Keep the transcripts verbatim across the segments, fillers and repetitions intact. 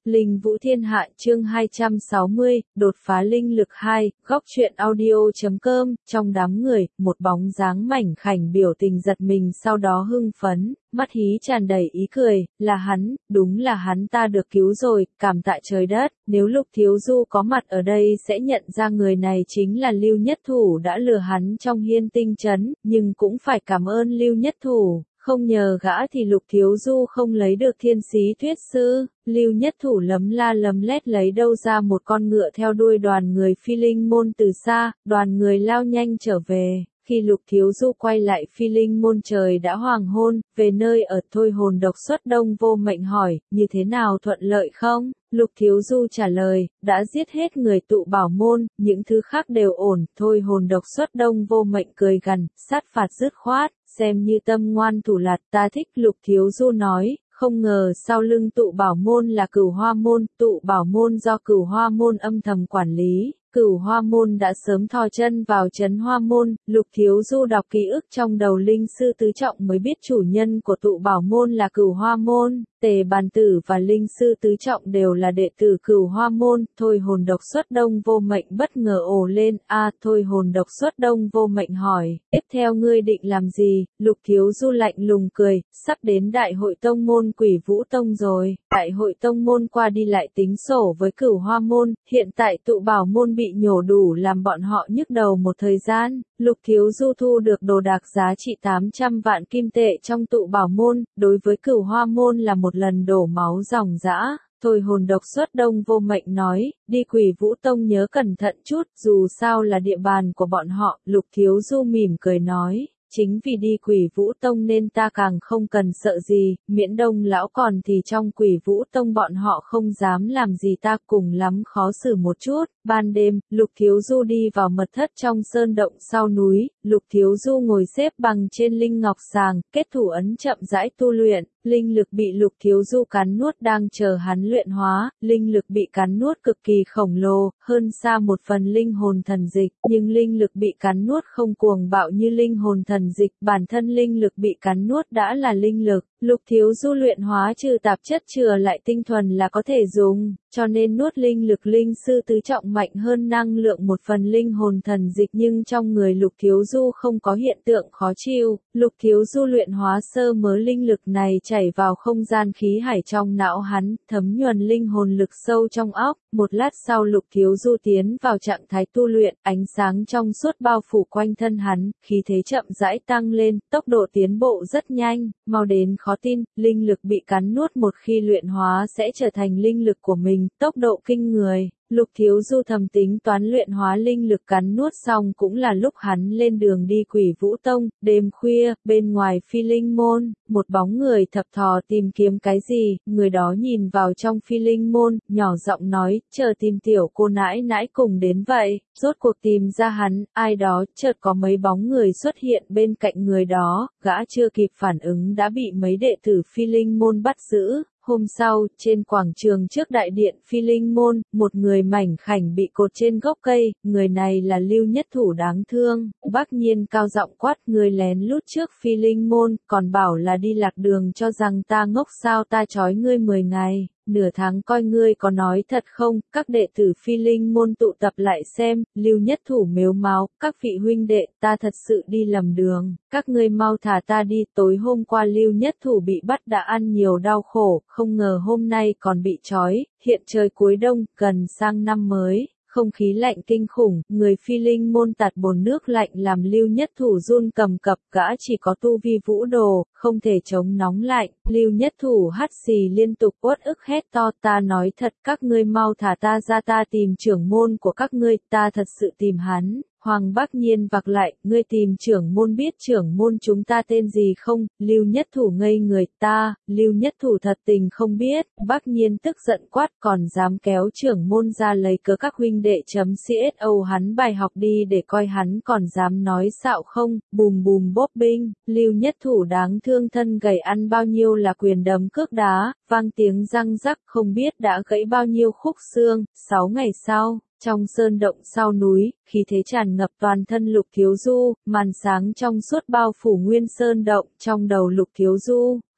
Linh Vũ Thiên Hạ chương hai trăm sáu mươi, đột phá linh lực hai, góc truyện audio.com, trong đám người, một bóng dáng mảnh khảnh biểu tình giật mình sau đó hưng phấn, mắt hí tràn đầy ý cười, là hắn, đúng là hắn, ta được cứu rồi, cảm tạ trời đất, nếu Lục Thiếu Du có mặt ở đây sẽ nhận ra người này chính là Lưu Nhất Thủ đã lừa hắn trong Hiên Tinh Trấn, nhưng cũng phải cảm ơn Lưu Nhất Thủ. Không nhờ gã thì Lục Thiếu Du không lấy được Thiên Xí Thuyết Sư. Lưu Nhất Thủ lấm la lấm lét lấy đâu ra một con ngựa theo đuôi đoàn người Phi Linh Môn từ xa, đoàn người lao nhanh trở về. Khi Lục Thiếu Du quay lại Phi Linh Môn trời đã hoàng hôn, về nơi ở Thôi Hồn Độc Xuất Đông Vô Mệnh hỏi, như thế nào, thuận lợi không? Lục Thiếu Du trả lời, đã giết hết người Tụ Bảo Môn, những thứ khác đều ổn. Thôi Hồn Độc Xuất Đông Vô Mệnh cười gằn, sát phạt dứt khoát, xem như tâm ngoan thủ lạt, ta thích. Lục Thiếu Du nói, không ngờ sau lưng Tụ Bảo Môn là Cửu Hoa Môn, Tụ Bảo Môn do Cửu Hoa Môn âm thầm quản lý. Cửu Hoa Môn đã sớm thò chân vào trấn Hoa Môn, Lục Thiếu Du đọc ký ức trong đầu Linh Sư Tứ Trọng mới biết chủ nhân của Tụ Bảo Môn là Cửu Hoa Môn. Tề Bàn Tử và Linh Sư Tứ Trọng đều là đệ tử Cửu Hoa Môn. Thôi Hồn Độc Xuất Đông Vô Mệnh bất ngờ ồ lên, a Thôi Hồn Độc Xuất Đông Vô Mệnh hỏi, tiếp theo ngươi định làm gì? Lục Thiếu Du lạnh lùng cười, sắp đến Đại hội Tông Môn Quỷ Vũ Tông rồi. Đại hội Tông Môn qua đi lại tính sổ với Cửu Hoa Môn, hiện tại Tụ Bảo Môn bị nhổ đủ làm bọn họ nhức đầu một thời gian. Lục Thiếu Du thu được đồ đạc giá trị tám trăm vạn kim tệ trong Tụ Bảo Môn, đối với Cửu Hoa Môn là một lần đổ máu ròng rã. Thôi Hồn Độc Xuất Đông Vô Mệnh nói, đi Quỷ Vũ Tông nhớ cẩn thận chút, dù sao là địa bàn của bọn họ. Lục Thiếu Du mỉm cười nói, chính vì đi Quỷ Vũ Tông nên ta càng không cần sợ gì, miễn Đông lão còn thì trong Quỷ Vũ Tông bọn họ không dám làm gì ta, cùng lắm khó xử một chút. Ban đêm, Lục Thiếu Du đi vào mật thất trong sơn động sau núi, Lục Thiếu Du ngồi xếp bằng trên linh ngọc sàng, kết thủ ấn chậm rãi tu luyện. Linh lực bị Lục Thiếu Du cắn nuốt đang chờ hắn luyện hóa, linh lực bị cắn nuốt cực kỳ khổng lồ, hơn xa một phần linh hồn thần dịch, nhưng linh lực bị cắn nuốt không cuồng bạo như linh hồn thần dịch, bản thân linh lực bị cắn nuốt đã là linh lực. Lục Thiếu Du luyện hóa trừ tạp chất chừa lại tinh thuần là có thể dùng, cho nên nuốt linh lực Linh Sư Tứ Trọng mạnh hơn năng lượng một phần linh hồn thần dịch, nhưng trong người Lục Thiếu Du không có hiện tượng khó chịu. Lục Thiếu Du luyện hóa sơ mớ linh lực này chảy vào không gian khí hải trong não hắn, thấm nhuần linh hồn lực sâu trong óc. Một lát sau Lục Thiếu Du tiến vào trạng thái tu luyện, ánh sáng trong suốt bao phủ quanh thân hắn, khí thế chậm rãi tăng lên, tốc độ tiến bộ rất nhanh, mau đến khó tin. Linh lực bị cắn nuốt một khi luyện hóa sẽ trở thành linh lực của mình, tốc độ kinh người. Lục Thiếu Du thầm tính toán luyện hóa linh lực cắn nuốt xong cũng là lúc hắn lên đường đi Quỷ Vũ Tông. Đêm khuya, bên ngoài Phi Linh Môn, một bóng người thập thò tìm kiếm cái gì, người đó nhìn vào trong Phi Linh Môn, nhỏ giọng nói, chờ tìm tiểu cô nãi nãi cùng đến vậy. Rốt cuộc tìm ra hắn, ai đó, chợt có mấy bóng người xuất hiện bên cạnh người đó, gã chưa kịp phản ứng đã bị mấy đệ tử Phi Linh Môn bắt giữ. Hôm sau, trên quảng trường trước đại điện Phi Linh Môn, một người mảnh khảnh bị cột trên gốc cây, người này là Lưu Nhất Thủ đáng thương. Bác Nhiên cao giọng quát, người lén lút trước Phi Linh Môn, còn bảo là đi lạc đường, cho rằng ta ngốc sao? Ta trói ngươi mười ngày, nửa tháng coi ngươi có nói thật không? Các đệ tử Phi Linh Môn tụ tập lại xem, Lưu Nhất Thủ mếu máo, các vị huynh đệ, ta thật sự đi lầm đường, các ngươi mau thả ta đi. Tối hôm qua Lưu Nhất Thủ bị bắt đã ăn nhiều đau khổ, không ngờ hôm nay còn bị trói. Hiện trời cuối đông, gần sang năm mới, không khí lạnh kinh khủng, người Phi Linh Môn tạt bồn nước lạnh làm Lưu Nhất Thủ run cầm cập, gã chỉ có tu vi vũ đồ, không thể chống nóng lạnh. Lưu Nhất Thủ hắt xì liên tục uất ức hét to, ta nói thật, các ngươi mau thả ta ra, ta tìm trưởng môn của các ngươi, ta thật sự tìm hắn. Hoàng Bác Nhiên vặc lại, ngươi tìm trưởng môn, biết trưởng môn chúng ta tên gì không? Lưu Nhất Thủ ngây người, ta, Lưu Nhất Thủ thật tình không biết. Bác Nhiên tức giận quát, còn dám kéo trưởng môn ra lấy cớ các huynh đệ chấm xô hắn bài học đi để coi hắn còn dám nói xạo không? Bùm bùm bốp binh, Lưu Nhất Thủ đáng thương thân gầy ăn bao nhiêu là quyền đấm cước đá, vang tiếng răng rắc không biết đã gãy bao nhiêu khúc xương. Sáu ngày sau, trong sơn động sau núi, khí thế tràn ngập toàn thân Lục Thiếu Du, màn sáng trong suốt bao phủ nguyên sơn động, trong đầu Lục Thiếu Du,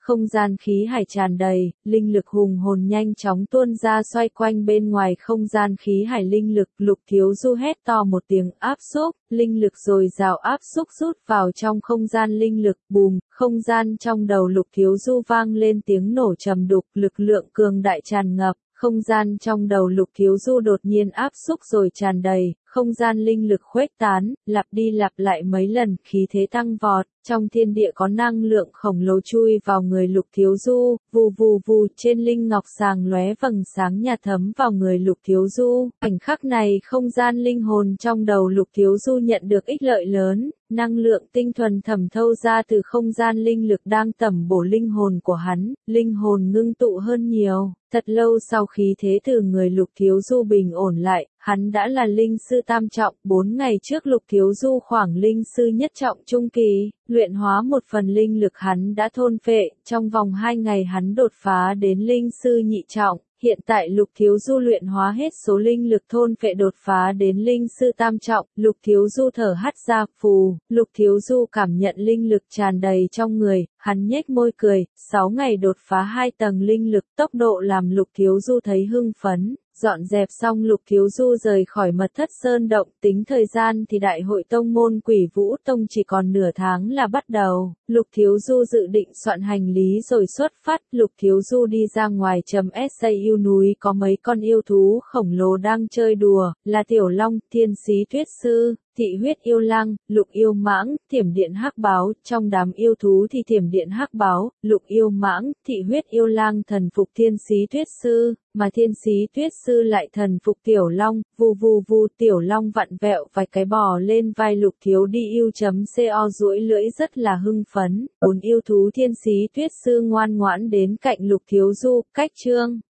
không gian khí hải tràn đầy, linh lực hùng hồn nhanh chóng tuôn ra xoay quanh bên ngoài không gian khí hải linh lực, Lục Thiếu Du hét to một tiếng áp xúc, linh lực dồi dào áp xúc rút vào trong không gian linh lực, bùm, không gian trong đầu Lục Thiếu Du vang lên tiếng nổ trầm đục, lực lượng cường đại tràn ngập. Không gian trong đầu Lục Thiếu Du đột nhiên áp xúc rồi tràn đầy, không gian linh lực khuếch tán, lặp đi lặp lại mấy lần, khí thế tăng vọt, trong thiên địa có năng lượng khổng lồ chui vào người Lục Thiếu Du, vù vù vù trên linh ngọc sàng lóe vầng sáng nhà thấm vào người Lục Thiếu Du. Khoảnh khắc này không gian linh hồn trong đầu Lục Thiếu Du nhận được ích lợi lớn, năng lượng tinh thuần thẩm thâu ra từ không gian linh lực đang tẩm bổ linh hồn của hắn, linh hồn ngưng tụ hơn nhiều. Thật lâu sau khí thế từ người Lục Thiếu Du bình ổn lại, hắn đã là linh sư tam trọng, bốn ngày trước Lục Thiếu Du khoảng linh sư nhất trọng trung kỳ, luyện hóa một phần linh lực hắn đã thôn phệ, trong vòng hai ngày hắn đột phá đến linh sư nhị trọng. Hiện tại Lục Thiếu Du luyện hóa hết số linh lực thôn phệ đột phá đến linh sư tam trọng, Lục Thiếu Du thở hắt ra, phù, Lục Thiếu Du cảm nhận linh lực tràn đầy trong người, hắn nhếch môi cười, sáu ngày đột phá hai tầng linh lực, tốc độ làm Lục Thiếu Du thấy hưng phấn. Dọn dẹp xong Lục Thiếu Du rời khỏi mật thất sơn động, tính thời gian thì đại hội tông môn Quỷ Vũ Tông chỉ còn nửa tháng là bắt đầu. Lục Thiếu Du dự định soạn hành lý rồi xuất phát, Lục Thiếu Du đi ra ngoài chấm sa yêu núi có mấy con yêu thú khổng lồ đang chơi đùa, là Tiểu Long, Thiên Sĩ Tuyết Sư, Thị Huyết Yêu Lang, Lục Yêu Mãng, Thiểm Điện Hắc Báo, trong đám yêu thú thì Thiểm Điện Hắc Báo, Lục Yêu Mãng, Thị Huyết Yêu Lang thần phục Thiên Sĩ Tuyết Sư, mà Thiên Sĩ Tuyết Sư lại thần phục Tiểu Long, vù vù vù Tiểu Long vặn vẹo vài cái bò lên vai Lục Thiếu đi yêu chấm co duỗi lưỡi rất là hưng phấn, bốn yêu thú Thiên Sĩ Tuyết Sư ngoan ngoãn đến cạnh Lục Thiếu Du, cách chương